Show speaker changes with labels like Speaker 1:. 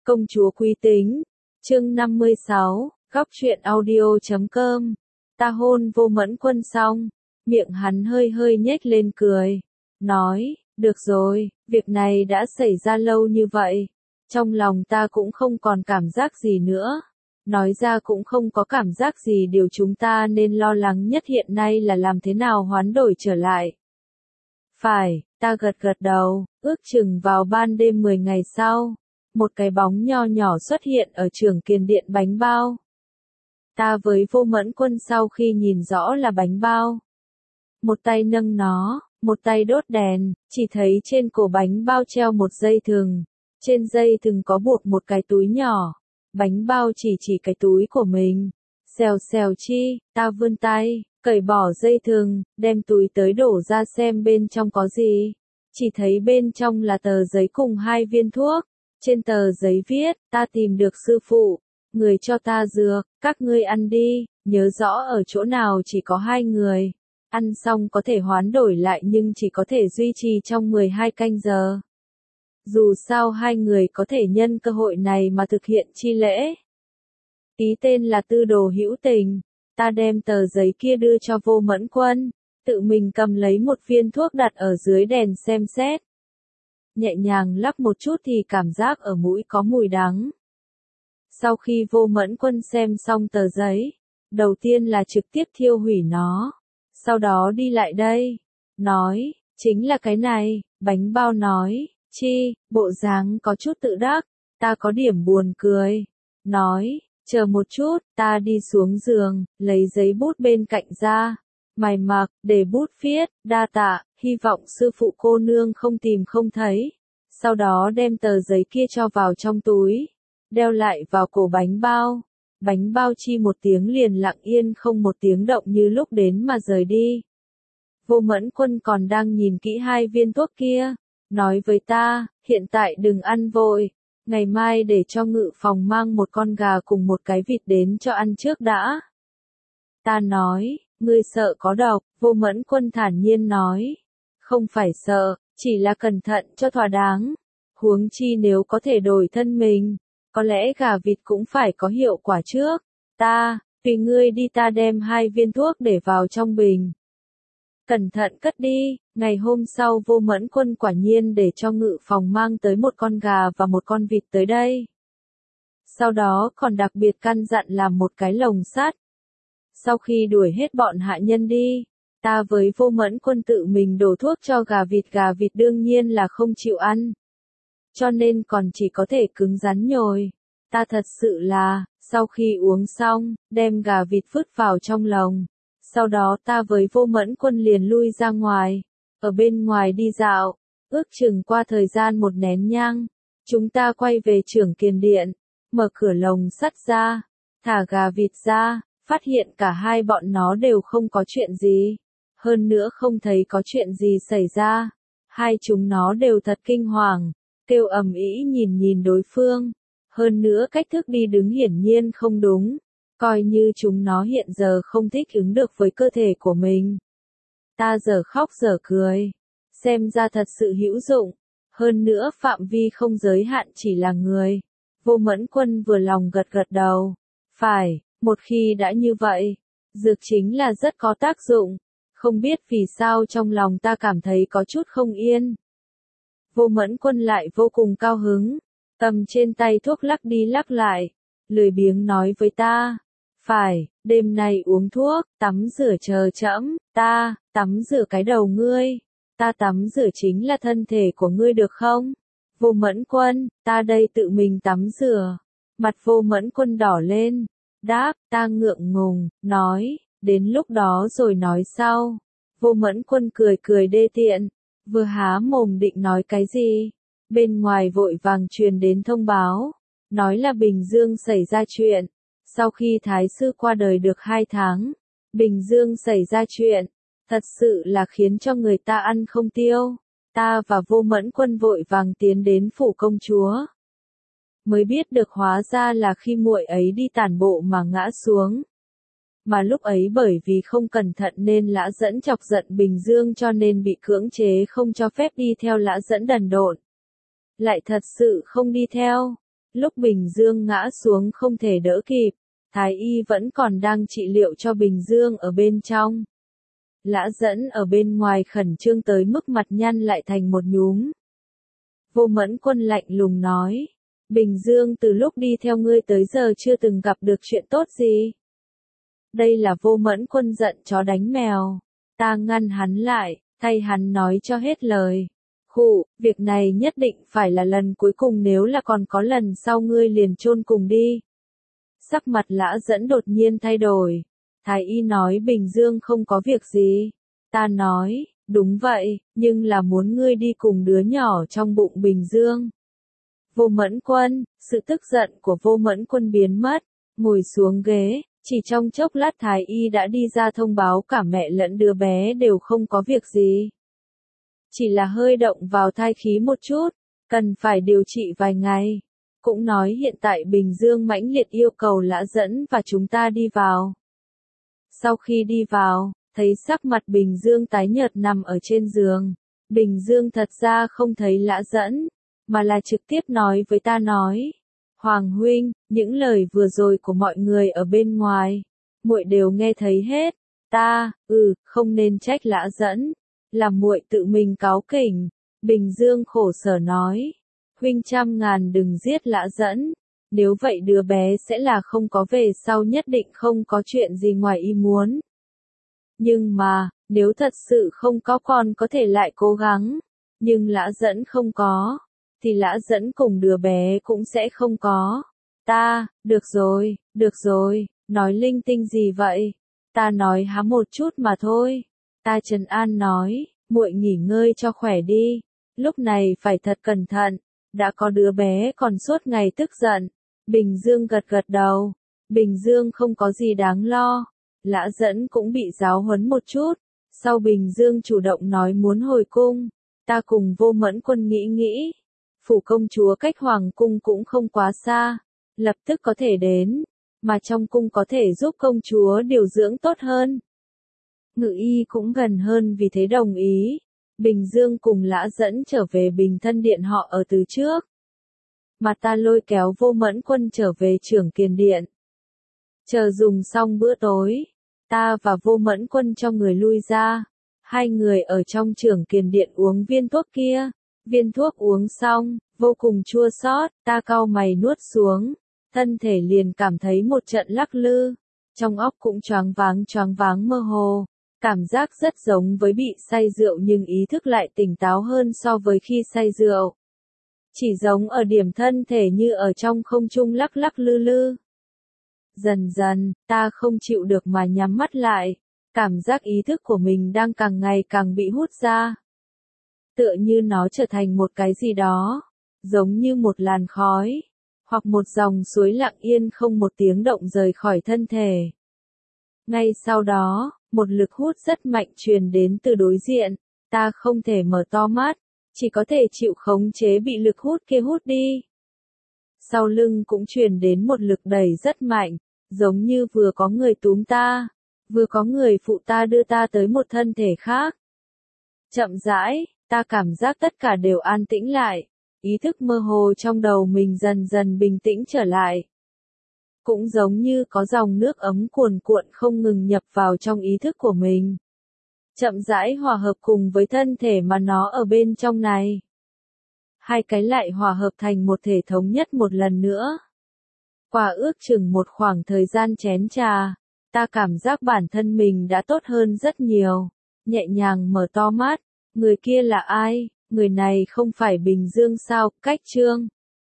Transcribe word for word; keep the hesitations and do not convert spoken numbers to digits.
Speaker 1: Công chúa quý tính, chương năm mươi sáu, góc truyện audio chấm com. Ta hôn Vô Mẫn Quân xong, miệng hắn hơi hơi nhếch lên cười, nói, được rồi, việc này đã xảy ra lâu như vậy, trong lòng ta cũng không còn cảm giác gì nữa, nói ra cũng không có cảm giác gì. Điều chúng ta nên lo lắng nhất hiện nay là làm thế nào hoán đổi trở lại. Phải, ta gật gật đầu, ước chừng vào ban đêm mười ngày sau, một cái bóng nho nhỏ xuất hiện ở Trưởng Kiền Điện bánh bao. Ta với Vô Mẫn Quân sau khi nhìn rõ là bánh bao, một tay nâng nó, một tay đốt đèn, chỉ thấy trên cổ bánh bao treo một dây thừng, trên dây thừng có buộc một cái túi nhỏ. Bánh bao chỉ chỉ cái túi của mình, xèo xèo chi, ta vươn tay, cởi bỏ dây thừng, đem túi tới đổ ra xem bên trong có gì. Chỉ thấy bên trong là tờ giấy cùng hai viên thuốc. Trên tờ giấy viết, ta tìm được sư phụ, người cho ta dược, các ngươi ăn đi, nhớ rõ ở chỗ nào chỉ có hai người. Ăn xong có thể hoán đổi lại nhưng chỉ có thể duy trì trong mười hai canh giờ. Dù sao hai người có thể nhân cơ hội này mà thực hiện chi lễ. Ký tên là Tư Đồ Hữu Tình, ta đem tờ giấy kia đưa cho Vô Mẫn Quân, tự mình cầm lấy một viên thuốc đặt ở dưới đèn xem xét. Nhẹ nhàng lắc một chút thì cảm giác ở mũi có mùi đắng. Sau khi Vô Mẫn Quân xem xong tờ giấy, đầu tiên là trực tiếp thiêu hủy nó, sau đó đi lại đây, nói, chính là cái này. Bánh bao nói, chi, bộ dáng có chút tự đắc, ta có điểm buồn cười, nói, chờ một chút, ta đi xuống giường, lấy giấy bút bên cạnh ra, mài mặc, để bút viết, đa tạ, hy vọng sư phụ cô nương không tìm không thấy, sau đó đem tờ giấy kia cho vào trong túi, đeo lại vào cổ bánh bao. Bánh bao chi một tiếng liền lặng yên không một tiếng động như lúc đến mà rời đi. Vô Mẫn Quân còn đang nhìn kỹ hai viên thuốc kia, nói với ta, hiện tại đừng ăn vội, ngày mai để cho ngự phòng mang một con gà cùng một cái vịt đến cho ăn trước đã. Ta nói, ngươi sợ có độc. Vô Mẫn Quân thản nhiên nói, không phải sợ, chỉ là cẩn thận cho thỏa đáng. Huống chi nếu có thể đổi thân mình, có lẽ gà vịt cũng phải có hiệu quả trước. Ta, tùy ngươi đi. Ta đem hai viên thuốc để vào trong bình, cẩn thận cất đi. Ngày hôm sau Vô Mẫn Quân quả nhiên để cho ngự phòng mang tới một con gà và một con vịt tới đây. Sau đó còn đặc biệt căn dặn làm một cái lồng sắt. Sau khi đuổi hết bọn hạ nhân đi, ta với Vô Mẫn Quân tự mình đổ thuốc cho gà vịt. Gà vịt đương nhiên là không chịu ăn, cho nên còn chỉ có thể cứng rắn nhồi. Ta thật sự là, sau khi uống xong, đem gà vịt vứt vào trong lồng. Sau đó ta với Vô Mẫn Quân liền lui ra ngoài, ở bên ngoài đi dạo, ước chừng qua thời gian một nén nhang, chúng ta quay về Trưởng Kiền Điện, mở cửa lồng sắt ra, thả gà vịt ra, phát hiện cả hai bọn nó đều không có chuyện gì, hơn nữa không thấy có chuyện gì xảy ra. Hai chúng nó đều thật kinh hoàng, kêu ầm ĩ nhìn nhìn đối phương, hơn nữa cách thức đi đứng hiển nhiên không đúng. Coi như chúng nó hiện giờ không thích ứng được với cơ thể của mình. Ta giờ khóc giờ cười, xem ra thật sự hữu dụng, hơn nữa phạm vi không giới hạn chỉ là người. Vô Mẫn Quân vừa lòng gật gật đầu, phải, một khi đã như vậy, dược chính là rất có tác dụng, không biết vì sao trong lòng ta cảm thấy có chút không yên. Vô Mẫn Quân lại vô cùng cao hứng, cầm trên tay thuốc lắc đi lắc lại, lười biếng nói với ta, phải, đêm nay uống thuốc, tắm rửa chờ trẫm. Ta, tắm rửa cái đầu ngươi, ta tắm rửa chính là thân thể của ngươi được không? Vô Mẫn Quân, ta đây tự mình tắm rửa. Mặt Vô Mẫn Quân đỏ lên, đáp, ta ngượng ngùng, nói, đến lúc đó rồi nói sau. Vô Mẫn Quân cười cười đê tiện, vừa há mồm định nói cái gì, bên ngoài vội vàng truyền đến thông báo, nói là Bình Dương xảy ra chuyện. Sau khi Thái sư qua đời được hai tháng, Bình Dương xảy ra chuyện, thật sự là khiến cho người ta ăn không tiêu. Ta và Vô Mẫn Quân vội vàng tiến đến phủ công chúa, mới biết được hóa ra là khi muội ấy đi tản bộ mà ngã xuống. Mà lúc ấy bởi vì không cẩn thận nên Lã Dẫn chọc giận Bình Dương cho nên bị cưỡng chế không cho phép đi theo Lã Dẫn đần độn. Lại thật sự không đi theo. Lúc Bình Dương ngã xuống không thể đỡ kịp, Thái y vẫn còn đang trị liệu cho Bình Dương ở bên trong. Lã Dẫn ở bên ngoài khẩn trương tới mức mặt nhăn lại thành một nhúm. Vô Mẫn Quân lạnh lùng nói, Bình Dương từ lúc đi theo ngươi tới giờ chưa từng gặp được chuyện tốt gì. Đây là Vô Mẫn Quân giận chó đánh mèo. Ta ngăn hắn lại, thay hắn nói cho hết lời. Khụ, việc này nhất định phải là lần cuối cùng, nếu là còn có lần sau ngươi liền chôn cùng đi. Sắc mặt Lã Dẫn đột nhiên thay đổi. Thái y nói Bình Dương không có việc gì. Ta nói, đúng vậy, nhưng là muốn ngươi đi cùng đứa nhỏ trong bụng Bình Dương. Vô Mẫn Quân, sự tức giận của Vô Mẫn Quân biến mất, ngồi xuống ghế, chỉ trong chốc lát Thái y đã đi ra thông báo cả mẹ lẫn đứa bé đều không có việc gì. Chỉ là hơi động vào thai khí một chút, cần phải điều trị vài ngày. Cũng nói hiện tại Bình Dương mãnh liệt yêu cầu Lã Dẫn và chúng ta đi vào. Sau khi đi vào, thấy sắc mặt Bình Dương tái nhợt nằm ở trên giường. Bình Dương thật ra không thấy Lã Dẫn, mà là trực tiếp nói với ta nói, Hoàng huynh, những lời vừa rồi của mọi người ở bên ngoài, muội đều nghe thấy hết. Ta, ừ, không nên trách Lã Dẫn, là muội tự mình cáu kỉnh. Bình Dương khổ sở nói, huynh trăm ngàn đừng giết Lã Dẫn, nếu vậy đứa bé sẽ là không có về sau, nhất định không có chuyện gì ngoài ý muốn. Nhưng mà, nếu thật sự không có con có thể lại cố gắng, nhưng Lã Dẫn không có, thì Lã Dẫn cùng đứa bé cũng sẽ không có. Ta, được rồi, được rồi, nói linh tinh gì vậy? Ta nói há một chút mà thôi. Ta trấn an nói, muội nghỉ ngơi cho khỏe đi, lúc này phải thật cẩn thận, đã có đứa bé còn suốt ngày tức giận. Bình Dương gật gật đầu, Bình Dương không có gì đáng lo. Lã Dẫn cũng bị giáo huấn một chút, sau Bình Dương chủ động nói muốn hồi cung, ta cùng Vô Mẫn Quân nghĩ nghĩ, phủ công chúa cách hoàng cung cũng không quá xa, lập tức có thể đến, mà trong cung có thể giúp công chúa điều dưỡng tốt hơn. Ngự y cũng gần hơn, vì thế đồng ý. Bình Dương cùng Lã Dẫn trở về Bình Thân Điện họ ở từ trước, mà ta lôi kéo Vô Mẫn Quân trở về Trưởng Kiền Điện. Chờ dùng xong bữa tối, ta và Vô Mẫn Quân cho người lui ra, hai người ở trong Trưởng Kiền Điện uống viên thuốc kia. Viên thuốc uống xong, vô cùng chua xót, ta cau mày nuốt xuống, thân thể liền cảm thấy một trận lắc lư, trong óc cũng choáng váng choáng váng mơ hồ, cảm giác rất giống với bị say rượu nhưng ý thức lại tỉnh táo hơn so với khi say rượu. Chỉ giống ở điểm thân thể như ở trong không trung lắc lắc lư lư. Dần dần, ta không chịu được mà nhắm mắt lại, cảm giác ý thức của mình đang càng ngày càng bị hút ra. Tựa như nó trở thành một cái gì đó, giống như một làn khói, hoặc một dòng suối lặng yên không một tiếng động rời khỏi thân thể. Ngay sau đó, một lực hút rất mạnh truyền đến từ đối diện, ta không thể mở to mắt, chỉ có thể chịu khống chế bị lực hút kia hút đi. Sau lưng cũng truyền đến một lực đẩy rất mạnh, giống như vừa có người túm ta, vừa có người phụ ta đưa ta tới một thân thể khác. Chậm rãi, ta cảm giác tất cả đều an tĩnh lại, ý thức mơ hồ trong đầu mình dần dần bình tĩnh trở lại. Cũng giống như có dòng nước ấm cuồn cuộn không ngừng nhập vào trong ý thức của mình. Chậm rãi hòa hợp cùng với thân thể mà nó ở bên trong này. Hai cái lại hòa hợp thành một thể thống nhất một lần nữa. Qua ước chừng một khoảng thời gian chén trà, ta cảm giác bản thân mình đã tốt hơn rất nhiều. Nhẹ nhàng mở to mắt, người kia là ai? Người này không phải Bình Dương sao? Cách Trương.